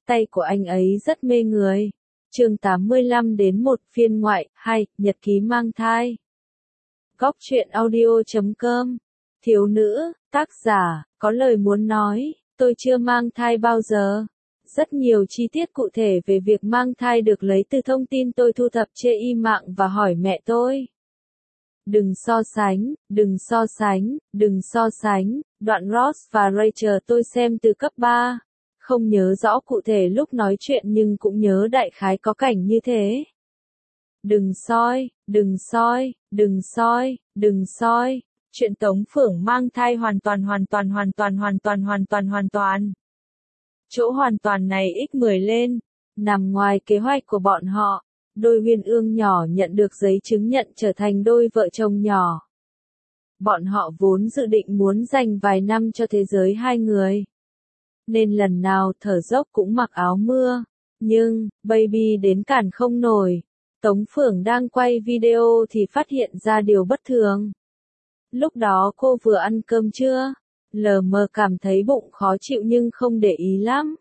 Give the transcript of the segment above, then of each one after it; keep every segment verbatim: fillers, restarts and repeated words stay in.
tay của anh ấy rất mê người. Chương tám mươi lăm đến một phiên ngoại, hai, nhật ký mang thai. Góc truyện audio chấm com. Thiếu nữ, tác giả, có lời muốn nói, tôi chưa mang thai bao giờ. Rất nhiều chi tiết cụ thể về việc mang thai được lấy từ thông tin tôi thu thập trên y mạng và hỏi mẹ tôi. Đừng so sánh, đừng so sánh, đừng so sánh, đoạn Ross và Rachel tôi xem từ cấp ba. Không nhớ rõ cụ thể lúc nói chuyện nhưng cũng nhớ đại khái có cảnh như thế. Đừng soi, đừng soi, đừng soi, đừng soi. Chuyện Tống Phượng mang thai hoàn toàn hoàn toàn hoàn toàn hoàn toàn hoàn toàn hoàn toàn. Chỗ hoàn toàn này x mười lên, nằm ngoài kế hoạch của bọn họ. Đôi Uyên Ương nhỏ nhận được giấy chứng nhận trở thành đôi vợ chồng nhỏ. Bọn họ vốn dự định muốn dành vài năm cho thế giới hai người. Nên lần nào thở dốc cũng mặc áo mưa. Nhưng, baby đến cản không nổi. Tống Phượng đang quay video thì phát hiện ra điều bất thường. Lúc đó cô vừa ăn cơm trưa, lờ mờ cảm thấy bụng khó chịu nhưng không để ý lắm.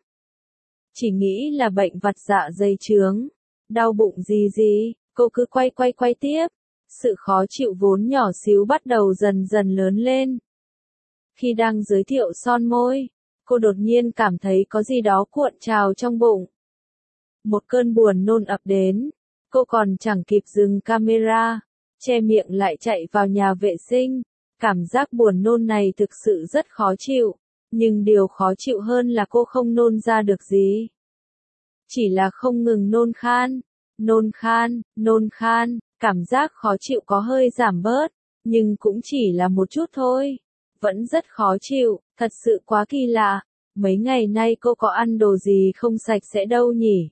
Chỉ nghĩ là bệnh vặt dạ dày chướng. Đau bụng gì gì, cô cứ quay quay quay tiếp. Sự khó chịu vốn nhỏ xíu bắt đầu dần dần lớn lên. Khi đang giới thiệu son môi, cô đột nhiên cảm thấy có gì đó cuộn trào trong bụng. Một cơn buồn nôn ập đến, cô còn chẳng kịp dừng camera, che miệng lại chạy vào nhà vệ sinh. Cảm giác buồn nôn này thực sự rất khó chịu, nhưng điều khó chịu hơn là cô không nôn ra được gì. Chỉ là không ngừng nôn khan, nôn khan, nôn khan, cảm giác khó chịu có hơi giảm bớt, nhưng cũng chỉ là một chút thôi. Vẫn rất khó chịu, thật sự quá kỳ lạ. Mấy ngày nay cô có ăn đồ gì không sạch sẽ đâu nhỉ?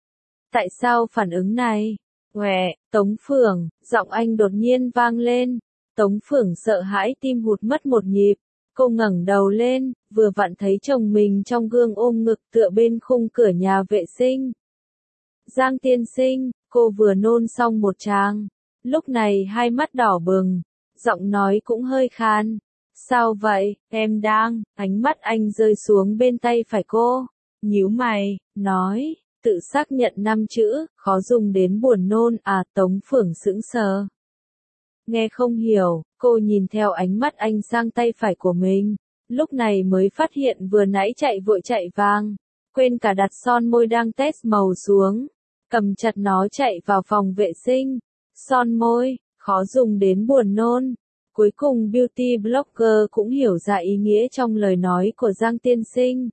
Tại sao phản ứng này? Uệ, Tống Phượng, giọng anh đột nhiên vang lên. Tống Phượng sợ hãi tim hụt mất một nhịp. Cô ngẩng đầu lên, vừa vặn thấy chồng mình trong gương ôm ngực tựa bên khung cửa nhà vệ sinh. Giang tiên sinh, cô vừa nôn xong một tràng. Lúc này hai mắt đỏ bừng, giọng nói cũng hơi khan. Sao vậy, em đang, ánh mắt anh rơi xuống bên tay phải cô. Nhíu mày, nói, tự xác nhận năm chữ, khó dùng đến buồn nôn à. Tống Phượng sững sờ. Nghe không hiểu, cô nhìn theo ánh mắt anh sang tay phải của mình. Lúc này mới phát hiện vừa nãy chạy vội chạy vàng. Quên cả đặt son môi đang test màu xuống. Cầm chặt nó chạy vào phòng vệ sinh. Son môi, khó dùng đến buồn nôn. Cuối cùng beauty blogger cũng hiểu ra ý nghĩa trong lời nói của Giang tiên sinh.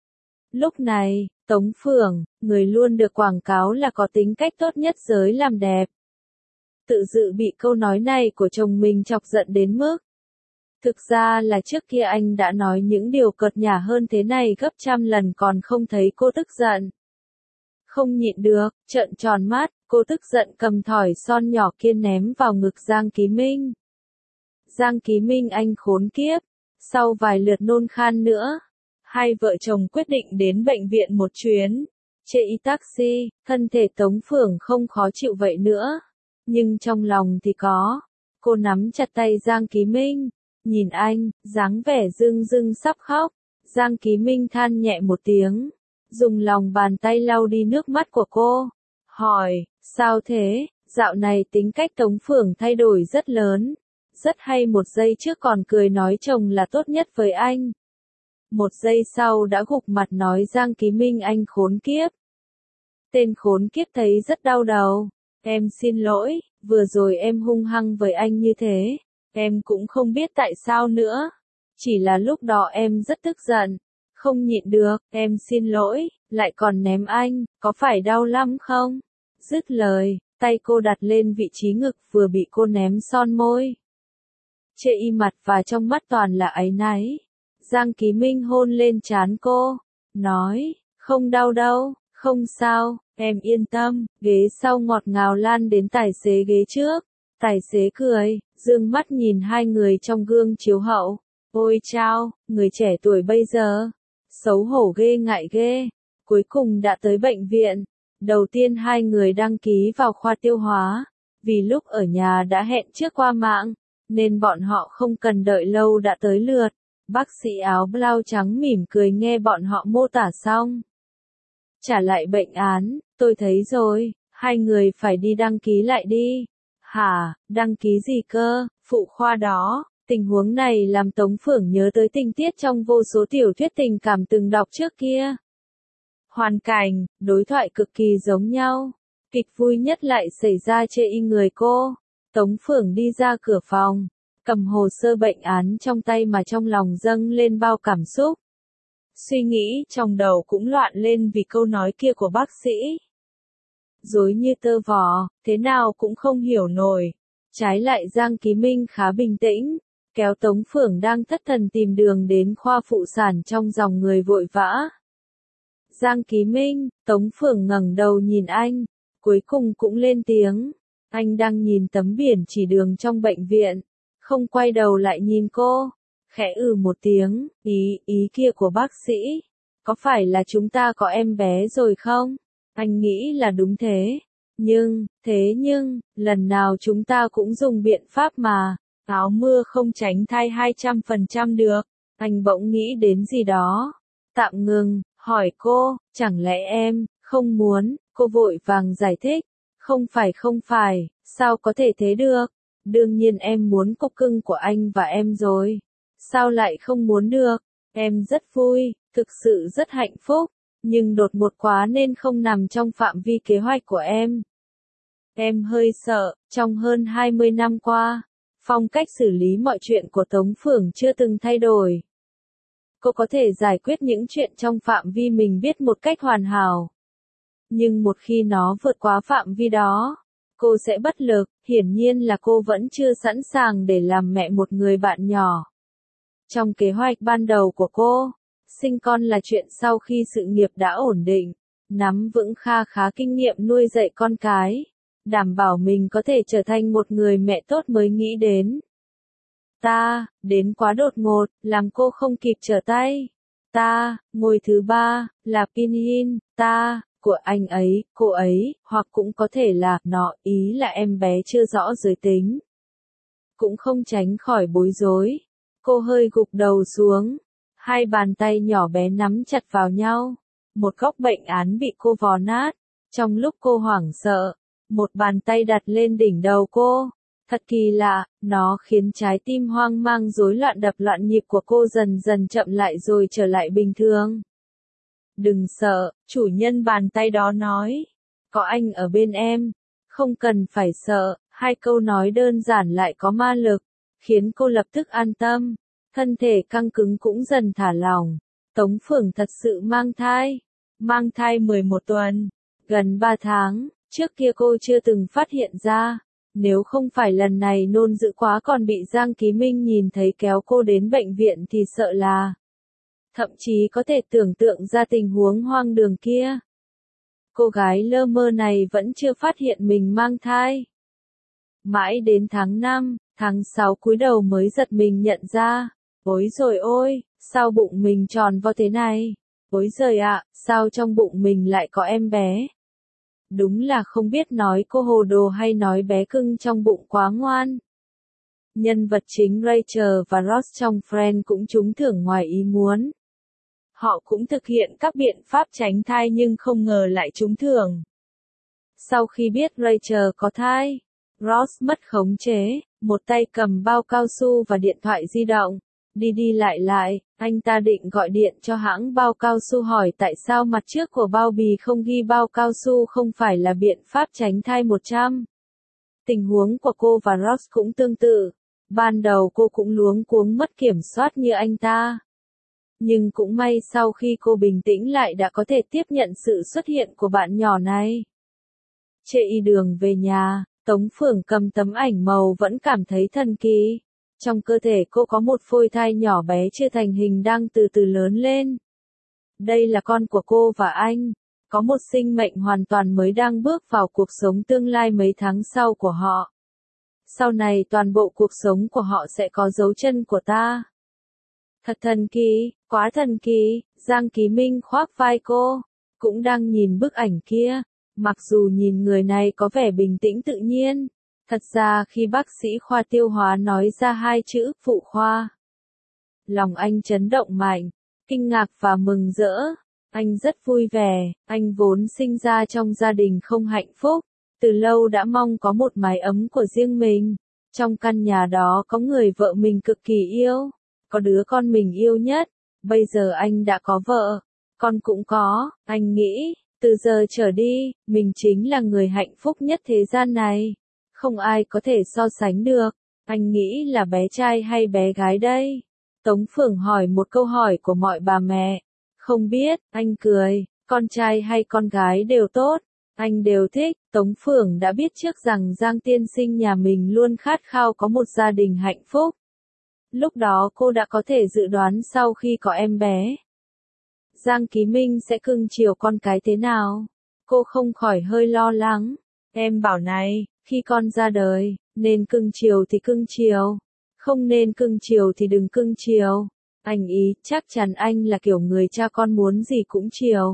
Lúc này, Tống Phượng, người luôn được quảng cáo là có tính cách tốt nhất giới làm đẹp. Tự dự bị câu nói này của chồng mình chọc giận đến mức. Thực ra là trước kia anh đã nói những điều cợt nhả hơn thế này gấp trăm lần còn không thấy cô tức giận. Không nhịn được, trợn tròn mắt, cô tức giận cầm thỏi son nhỏ kia ném vào ngực Giang Ký Minh. Giang Ký Minh anh khốn kiếp. Sau vài lượt nôn khan nữa, hai vợ chồng quyết định đến bệnh viện một chuyến. Chê y taxi, thân thể Tống Phượng không khó chịu vậy nữa. Nhưng trong lòng thì có. Cô nắm chặt tay Giang Ký Minh. Nhìn anh, dáng vẻ rưng rưng sắp khóc. Giang Ký Minh than nhẹ một tiếng. Dùng lòng bàn tay lau đi nước mắt của cô. Hỏi, sao thế? Dạo này tính cách Tống Phượng thay đổi rất lớn. Rất hay một giây trước còn cười nói chồng là tốt nhất với anh. Một giây sau đã gục mặt nói Giang Ký Minh anh khốn kiếp. Tên khốn kiếp thấy rất đau đầu. Em xin lỗi, vừa rồi em hung hăng với anh như thế. Em cũng không biết tại sao nữa. Chỉ là lúc đó em rất tức giận. Không nhịn được, em xin lỗi, lại còn ném anh, có phải đau lắm không? Dứt lời, tay cô đặt lên vị trí ngực vừa bị cô ném son môi. Chê y mặt và trong mắt toàn là áy náy. Giang Ký Minh hôn lên trán cô, nói, không đau đâu, không sao, em yên tâm. Ghế sau ngọt ngào lan đến tài xế ghế trước. Tài xế cười, dương mắt nhìn hai người trong gương chiếu hậu. Ôi chao, người trẻ tuổi bây giờ, xấu hổ ghê ngại ghê. Cuối cùng đã tới bệnh viện. Đầu tiên hai người đăng ký vào khoa tiêu hóa. Vì lúc ở nhà đã hẹn trước qua mạng, nên bọn họ không cần đợi lâu đã tới lượt. Bác sĩ áo blau trắng mỉm cười nghe bọn họ mô tả xong. Trả lại bệnh án, tôi thấy rồi, hai người phải đi đăng ký lại đi. Hả, đăng ký gì cơ, phụ khoa đó? Tình huống này làm Tống Phưởng nhớ tới tình tiết trong vô số tiểu thuyết tình cảm từng đọc trước kia. Hoàn cảnh, đối thoại cực kỳ giống nhau. Kịch vui nhất lại xảy ra chê y người cô. Tống Phưởng đi ra cửa phòng, cầm hồ sơ bệnh án trong tay mà trong lòng dâng lên bao cảm xúc. Suy nghĩ trong đầu cũng loạn lên vì câu nói kia của bác sĩ. Rối như tơ vò, thế nào cũng không hiểu nổi. Trái lại Giang Ký Minh khá bình tĩnh, kéo Tống Phưởng đang thất thần tìm đường đến khoa phụ sản trong dòng người vội vã. Giang Ký Minh, Tống Phưởng ngẩng đầu nhìn anh, cuối cùng cũng lên tiếng. Anh đang nhìn tấm biển chỉ đường trong bệnh viện, không quay đầu lại nhìn cô, khẽ ừ một tiếng, ý, ý kia của bác sĩ, có phải là chúng ta có em bé rồi không? Anh nghĩ là đúng thế, nhưng, thế nhưng, lần nào chúng ta cũng dùng biện pháp mà, áo mưa không tránh thai hai trăm phần trăm được, anh bỗng nghĩ đến gì đó, tạm ngừng, hỏi cô, chẳng lẽ em, không muốn, cô vội vàng giải thích, không phải không phải, sao có thể thế được, đương nhiên em muốn cục cưng của anh và em rồi, sao lại không muốn được, em rất vui, thực sự rất hạnh phúc, nhưng đột ngột quá nên không nằm trong phạm vi kế hoạch của em. Em hơi sợ, trong hơn hai mươi năm qua, phong cách xử lý mọi chuyện của Tống Phưởng chưa từng thay đổi. Cô có thể giải quyết những chuyện trong phạm vi mình biết một cách hoàn hảo. Nhưng một khi nó vượt quá phạm vi đó, cô sẽ bất lực, hiển nhiên là cô vẫn chưa sẵn sàng để làm mẹ một người bạn nhỏ. Trong kế hoạch ban đầu của cô, sinh con là chuyện sau khi sự nghiệp đã ổn định, nắm vững kha khá kinh nghiệm nuôi dạy con cái, đảm bảo mình có thể trở thành một người mẹ tốt mới nghĩ đến. Ta, đến quá đột ngột, làm cô không kịp trở tay. Ta, ngôi thứ ba, là Pinyin, ta, của anh ấy, cô ấy, hoặc cũng có thể là, nó, ý là em bé chưa rõ giới tính. Cũng không tránh khỏi bối rối. Cô hơi gục đầu xuống. Hai bàn tay nhỏ bé nắm chặt vào nhau. Một góc bệnh án bị cô vò nát. Trong lúc cô hoảng sợ, một bàn tay đặt lên đỉnh đầu cô. Thật kỳ lạ, nó khiến trái tim hoang mang rối loạn đập loạn nhịp của cô dần dần chậm lại rồi trở lại bình thường. Đừng sợ, chủ nhân bàn tay đó nói. Có anh ở bên em. Không cần phải sợ, hai câu nói đơn giản lại có ma lực, khiến cô lập tức an tâm. Thân thể căng cứng cũng dần thả lỏng. Tống Phưởng thật sự mang thai. Mang thai mười một tuần. Gần ba tháng, trước kia cô chưa từng phát hiện ra. Nếu không phải lần này nôn dữ quá còn bị Giang Ký Minh nhìn thấy kéo cô đến bệnh viện thì sợ là. Thậm chí có thể tưởng tượng ra tình huống hoang đường kia. Cô gái lơ mơ này vẫn chưa phát hiện mình mang thai. Mãi đến tháng năm, tháng sáu cúi đầu mới giật mình nhận ra. Ôi rồi ôi, sao bụng mình tròn vo thế này? Ôi giời ạ, sao trong bụng mình lại có em bé? Đúng là không biết nói cô hồ đồ hay nói bé cưng trong bụng quá ngoan. Nhân vật chính Rachel và Ross trong Friends cũng trúng thưởng ngoài ý muốn. Họ cũng thực hiện các biện pháp tránh thai nhưng không ngờ lại trúng thưởng. Sau khi biết Rachel có thai, Ross mất khống chế, một tay cầm bao cao su và điện thoại di động. Đi đi lại lại, anh ta định gọi điện cho hãng bao cao su hỏi tại sao mặt trước của bao bì không ghi bao cao su không phải là biện pháp tránh thai một trăm. Tình huống của cô và Ross cũng tương tự. Ban đầu cô cũng luống cuống mất kiểm soát như anh ta. Nhưng cũng may sau khi cô bình tĩnh lại đã có thể tiếp nhận sự xuất hiện của bạn nhỏ này. Trên đường về nhà, Tống Phưởng cầm tấm ảnh màu vẫn cảm thấy thần kỳ. Trong cơ thể cô có một phôi thai nhỏ bé chưa thành hình đang từ từ lớn lên. Đây là con của cô và anh. Có một sinh mệnh hoàn toàn mới đang bước vào cuộc sống tương lai mấy tháng sau của họ. Sau này toàn bộ cuộc sống của họ sẽ có dấu chân của ta. Thật thần kỳ, quá thần kỳ, Giang Ký Minh khoác vai cô, cũng đang nhìn bức ảnh kia. Mặc dù nhìn người này có vẻ bình tĩnh tự nhiên. Thật ra khi bác sĩ khoa tiêu hóa nói ra hai chữ phụ khoa, lòng anh chấn động mạnh, kinh ngạc và mừng rỡ. Anh rất vui vẻ, anh vốn sinh ra trong gia đình không hạnh phúc, từ lâu đã mong có một mái ấm của riêng mình. Trong căn nhà đó có người vợ mình cực kỳ yêu, có đứa con mình yêu nhất. Bây giờ anh đã có vợ, con cũng có, anh nghĩ, từ giờ trở đi, mình chính là người hạnh phúc nhất thế gian này. Không ai có thể so sánh được. Anh nghĩ là bé trai hay bé gái đây? Tống Phượng hỏi một câu hỏi của mọi bà mẹ. Không biết, anh cười, con trai hay con gái đều tốt, anh đều thích. Tống Phượng đã biết trước rằng Giang tiên sinh nhà mình luôn khát khao có một gia đình hạnh phúc. Lúc đó cô đã có thể dự đoán sau khi có em bé, Giang Ký Minh sẽ cưng chiều con cái thế nào. Cô không khỏi hơi lo lắng. Em bảo này, khi con ra đời, nên cưng chiều thì cưng chiều, không nên cưng chiều thì đừng cưng chiều. Anh ý, chắc chắn anh là kiểu người cha con muốn gì cũng chiều.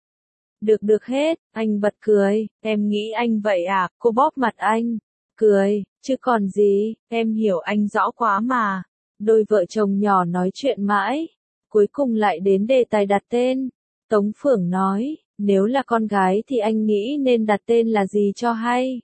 Được được hết, anh bật cười, em nghĩ anh vậy à, cô bóp mặt anh. Cười, chứ còn gì, em hiểu anh rõ quá mà. Đôi vợ chồng nhỏ nói chuyện mãi, cuối cùng lại đến đề tài đặt tên. Tống Phượng nói, nếu là con gái thì anh nghĩ nên đặt tên là gì cho hay.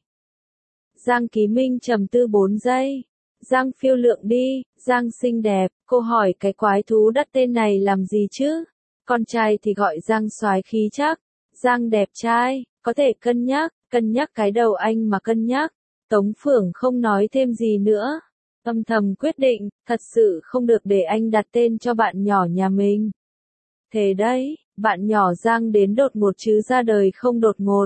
Giang Ký Minh trầm tư bốn giây. Giang phiêu lượng đi, Giang xinh đẹp, cô hỏi cái quái thú đặt tên này làm gì chứ? Con trai thì gọi Giang soái khí chắc, Giang đẹp trai, có thể cân nhắc, cân nhắc cái đầu anh mà cân nhắc. Tống Phượng không nói thêm gì nữa. Âm thầm quyết định, thật sự không được để anh đặt tên cho bạn nhỏ nhà mình. Thế đấy, bạn nhỏ Giang đến đột ngột chứ ra đời không đột ngột.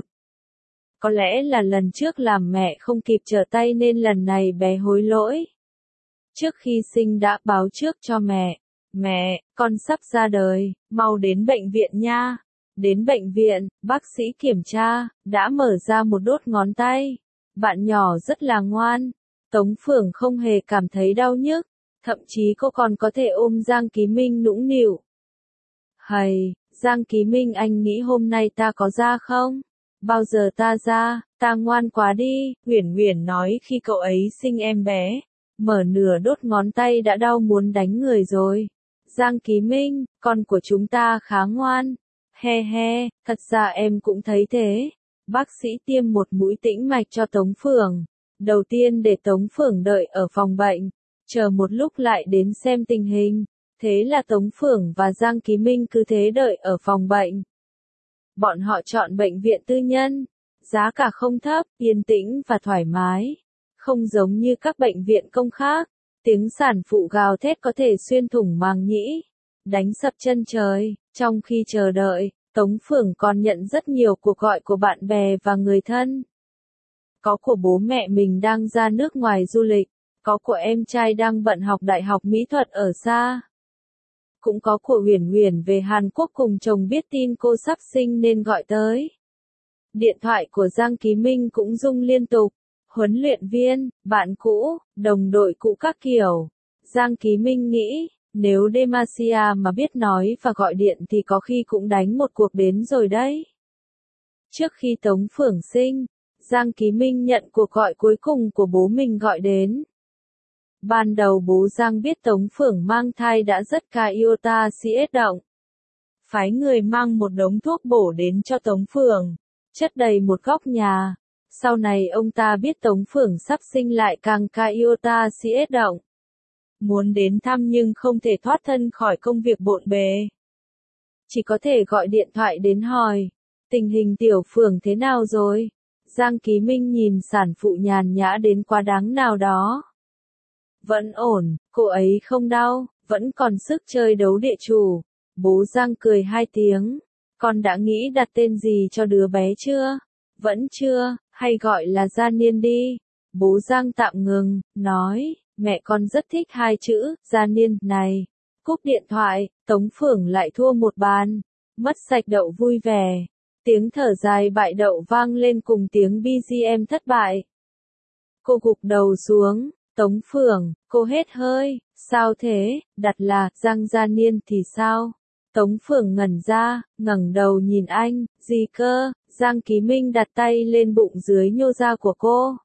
Có lẽ là lần trước làm mẹ không kịp trở tay nên lần này bé hối lỗi. Trước khi sinh đã báo trước cho mẹ, mẹ, con sắp ra đời, mau đến bệnh viện nha. Đến bệnh viện, bác sĩ kiểm tra, đã mở ra một đốt ngón tay. Bạn nhỏ rất là ngoan. Tống Phượng không hề cảm thấy đau nhức, thậm chí cô còn có thể ôm Giang Ký Minh nũng nịu. Hầy, Giang Ký Minh anh nghĩ hôm nay ta có ra không? Bao giờ ta ra, ta ngoan quá đi, Uyển Uyển nói khi cậu ấy sinh em bé, mở nửa đốt ngón tay đã đau muốn đánh người rồi. Giang Ký Minh, con của chúng ta khá ngoan. He he, thật ra em cũng thấy thế. Bác sĩ tiêm một mũi tĩnh mạch cho Tống Phượng. Đầu tiên để Tống Phượng đợi ở phòng bệnh, chờ một lúc lại đến xem tình hình. Thế là Tống Phượng và Giang Ký Minh cứ thế đợi ở phòng bệnh. Bọn họ chọn bệnh viện tư nhân, giá cả không thấp, yên tĩnh và thoải mái. Không giống như các bệnh viện công khác, tiếng sản phụ gào thét có thể xuyên thủng màng nhĩ, đánh sập chân trời. Trong khi chờ đợi, Tống Phượng còn nhận rất nhiều cuộc gọi của bạn bè và người thân. Có của bố mẹ mình đang ra nước ngoài du lịch, có của em trai đang bận học đại học mỹ thuật ở xa. Cũng có của Uyển Uyển về Hàn Quốc cùng chồng biết tin cô sắp sinh nên gọi tới. Điện thoại của Giang Ký Minh cũng rung liên tục. Huấn luyện viên, bạn cũ, đồng đội cũ các kiểu. Giang Ký Minh nghĩ, nếu Demacia mà biết nói và gọi điện thì có khi cũng đánh một cuộc đến rồi đấy. Trước khi Tống Phượng sinh, Giang Ký Minh nhận cuộc gọi cuối cùng của bố mình gọi đến. Ban đầu bố Giang biết Tống Phượng mang thai đã rất ca iota siết động. Phái người mang một đống thuốc bổ đến cho Tống Phượng, chất đầy một góc nhà. Sau này ông ta biết Tống Phượng sắp sinh lại càng ca iota siết động. Muốn đến thăm nhưng không thể thoát thân khỏi công việc bộn bề. Chỉ có thể gọi điện thoại đến hỏi, tình hình Tiểu Phượng thế nào rồi? Giang Ký Minh nhìn sản phụ nhàn nhã đến quá đáng nào đó. Vẫn ổn, cô ấy không đau, vẫn còn sức chơi đấu địa chủ. Bố Giang cười hai tiếng. Con đã nghĩ đặt tên gì cho đứa bé chưa? Vẫn chưa, hay gọi là Gia Niên đi. Bố Giang tạm ngừng, nói, mẹ con rất thích hai chữ, Gia Niên, này. Cúp điện thoại, Tống Phượng lại thua một bàn. Mất sạch đậu vui vẻ. Tiếng thở dài bại đậu vang lên cùng tiếng bê giê em thất bại. Cô gục đầu xuống. Tống Phượng, cô hết hơi, sao thế, đặt là, Giang Gia Niên thì sao? Tống Phượng ngẩn ra, ngẩng đầu nhìn anh, gì cơ? Giang Ký Minh đặt tay lên bụng dưới nhô ra của cô.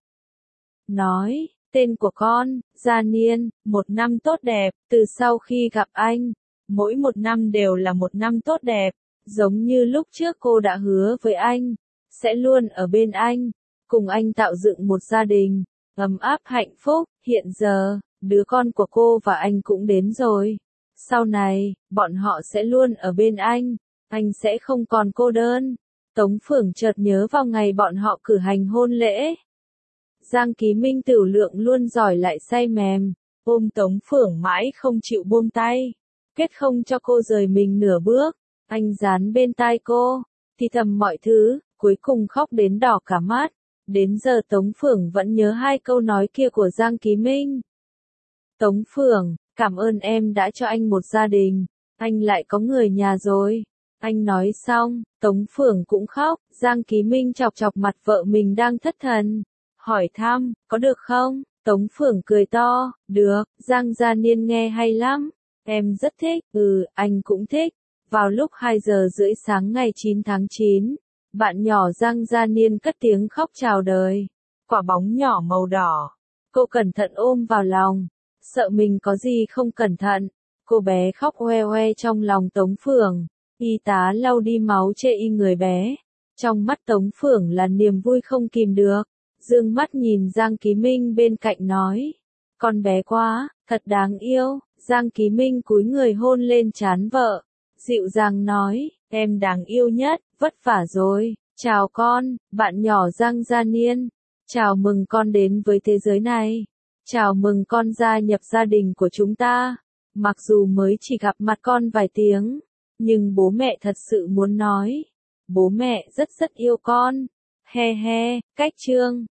Nói, tên của con, Gia Niên, một năm tốt đẹp, từ sau khi gặp anh, mỗi một năm đều là một năm tốt đẹp. Giống như lúc trước cô đã hứa với anh, sẽ luôn ở bên anh, cùng anh tạo dựng một gia đình, ấm áp hạnh phúc. Hiện giờ, đứa con của cô và anh cũng đến rồi. Sau này, bọn họ sẽ luôn ở bên anh, anh sẽ không còn cô đơn. Tống Phượng chợt nhớ vào ngày bọn họ cử hành hôn lễ. Giang Ký Minh tiểu lượng luôn giỏi lại say mềm, ôm Tống Phượng mãi không chịu buông tay, kết không cho cô rời mình nửa bước. Anh dán bên tai cô, thì thầm mọi thứ, cuối cùng khóc đến đỏ cả mắt. Đến giờ Tống Phượng vẫn nhớ hai câu nói kia của Giang Ký Minh. Tống Phượng, cảm ơn em đã cho anh một gia đình, anh lại có người nhà rồi. Anh nói xong, Tống Phượng cũng khóc. Giang Ký Minh chọc chọc mặt vợ mình đang thất thần, hỏi thăm, có được không? Tống Phượng cười to, được. Giang Gia Niên nghe hay lắm, em rất thích. Ừ, anh cũng thích. Vào lúc hai giờ rưỡi sáng ngày chín tháng chín, bạn nhỏ Giang Gia Niên cất tiếng khóc chào đời. Quả bóng nhỏ màu đỏ, cô cẩn thận ôm vào lòng, sợ mình có gì không cẩn thận. Cô bé khóc hoe hoe trong lòng Tống Phượng. Y tá lau đi máu chê y người bé. Trong mắt Tống Phượng là niềm vui không kìm được. Dương mắt nhìn Giang Ký Minh bên cạnh nói, con bé quá, thật đáng yêu. Giang Ký Minh cúi người hôn lên trán vợ, dịu dàng nói, em đáng yêu nhất, vất vả rồi. Chào con, bạn nhỏ Giang Gia Niên. Chào mừng con đến với thế giới này. Chào mừng con gia nhập gia đình của chúng ta. Mặc dù mới chỉ gặp mặt con vài tiếng, nhưng bố mẹ thật sự muốn nói, bố mẹ rất rất yêu con. He he, cách chương.